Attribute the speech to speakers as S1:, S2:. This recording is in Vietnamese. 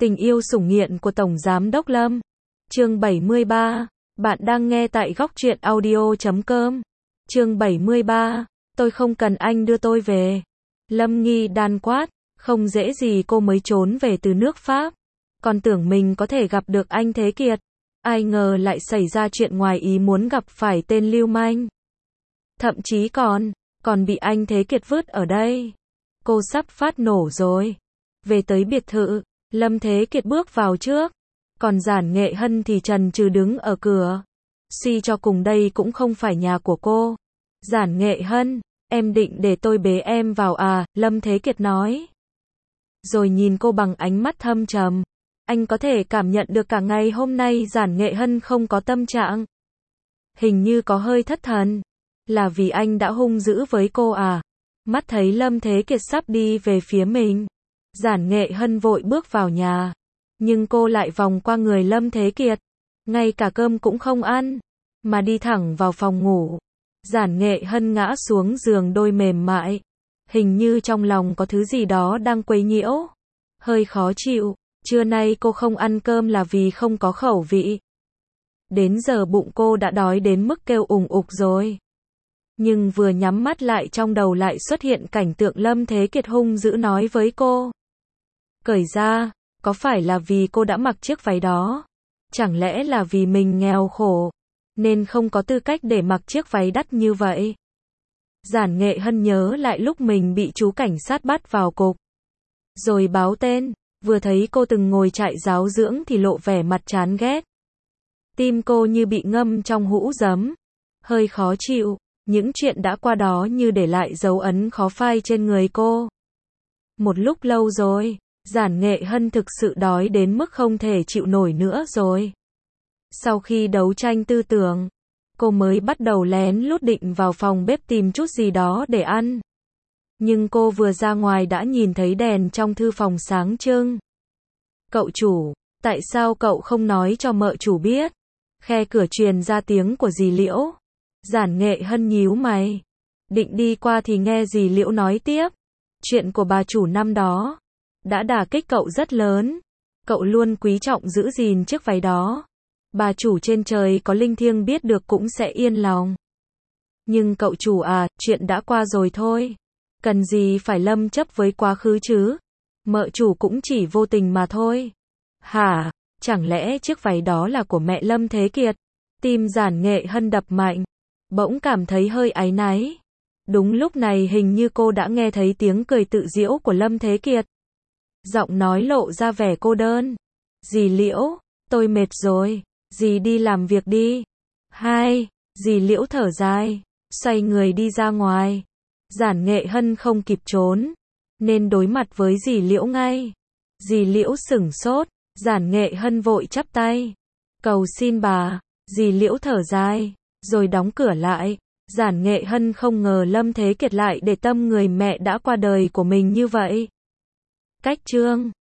S1: Tình yêu sủng nghiện của Tổng Giám đốc Lâm. Chương 73. Bạn đang nghe tại góc truyện audio.com. Chương 73. Tôi không cần anh đưa tôi về. Lâm Nghi đan quát. Không dễ gì cô mới trốn về từ nước Pháp. Còn tưởng mình có thể gặp được anh Thế Kiệt. Ai ngờ lại xảy ra chuyện ngoài ý muốn gặp phải tên lưu manh. Thậm chí còn bị anh Thế Kiệt vứt ở đây. Cô sắp phát nổ rồi. Về tới biệt thự, Lâm Thế Kiệt bước vào trước. Còn Giản Nghệ Hân thì chần chừ đứng ở cửa. Suy cho cùng đây cũng không phải nhà của cô. Giản Nghệ Hân, em định để tôi bế em vào à? Lâm Thế Kiệt nói. Rồi nhìn cô bằng ánh mắt thâm trầm. Anh có thể cảm nhận được cả ngày hôm nay Giản Nghệ Hân không có tâm trạng. Hình như có hơi thất thần. Là vì anh đã hung dữ với cô à? Mắt thấy Lâm Thế Kiệt sắp đi về phía mình. Giản Nghệ Hân vội bước vào nhà. Nhưng cô lại vòng qua người Lâm Thế Kiệt. Ngay cả cơm cũng không ăn. Mà đi thẳng vào phòng ngủ. Giản Nghệ Hân ngã xuống giường đôi mềm mại. Hình như trong lòng có thứ gì đó đang quấy nhiễu. Hơi khó chịu. Trưa nay cô không ăn cơm là vì không có khẩu vị. Đến giờ bụng cô đã đói đến mức kêu ùng ục rồi. Nhưng vừa nhắm mắt lại trong đầu lại xuất hiện cảnh tượng Lâm Thế Kiệt hung dữ nói với cô. Cởi ra, có phải là vì cô đã mặc chiếc váy đó? Chẳng lẽ là vì mình nghèo khổ, nên không có tư cách để mặc chiếc váy đắt như vậy? Giản Nghệ Hân nhớ lại lúc mình bị chú cảnh sát bắt vào cục. Rồi báo tên, vừa thấy cô từng ngồi trại giáo dưỡng thì lộ vẻ mặt chán ghét. Tim cô như bị ngâm trong hũ giấm. Hơi khó chịu, những chuyện đã qua đó như để lại dấu ấn khó phai trên người cô. Một lúc lâu rồi, Giản Nghệ Hân thực sự đói đến mức không thể chịu nổi nữa rồi. Sau khi đấu tranh tư tưởng, cô mới bắt đầu lén lút định vào phòng bếp tìm chút gì đó để ăn. Nhưng cô vừa ra ngoài đã nhìn thấy đèn trong thư phòng sáng trưng. Cậu chủ, tại sao cậu không nói cho mợ chủ biết? Khe cửa truyền ra tiếng của dì Liễu. Giản Nghệ Hân nhíu mày. Định đi qua thì nghe dì Liễu nói tiếp. Chuyện của bà chủ năm đó đã đả kích cậu rất lớn. Cậu luôn quý trọng giữ gìn chiếc váy đó. Bà chủ trên trời có linh thiêng biết được cũng sẽ yên lòng. Nhưng cậu chủ à, chuyện đã qua rồi thôi. Cần gì phải lâm chấp với quá khứ chứ? Mợ chủ cũng chỉ vô tình mà thôi. Hả? Chẳng lẽ chiếc váy đó là của mẹ Lâm Thế Kiệt? Tim Giản Nghệ Hân đập mạnh. Bỗng cảm thấy hơi áy náy. Đúng lúc này hình như cô đã nghe thấy tiếng cười tự giễu của Lâm Thế Kiệt. Giọng nói lộ ra vẻ cô đơn. Dì Liễu, tôi mệt rồi. Dì đi làm việc đi. Dì Liễu thở dài. Xoay người đi ra ngoài. Giản Nghệ Hân không kịp trốn. Nên đối mặt với dì Liễu ngay. Dì Liễu sửng sốt. Giản Nghệ Hân vội chắp tay. Cầu xin bà. Dì Liễu thở dài. Rồi đóng cửa lại. Giản Nghệ Hân không ngờ Lâm Thế Kiệt lại để tâm người mẹ đã qua đời của mình như vậy. Cách chương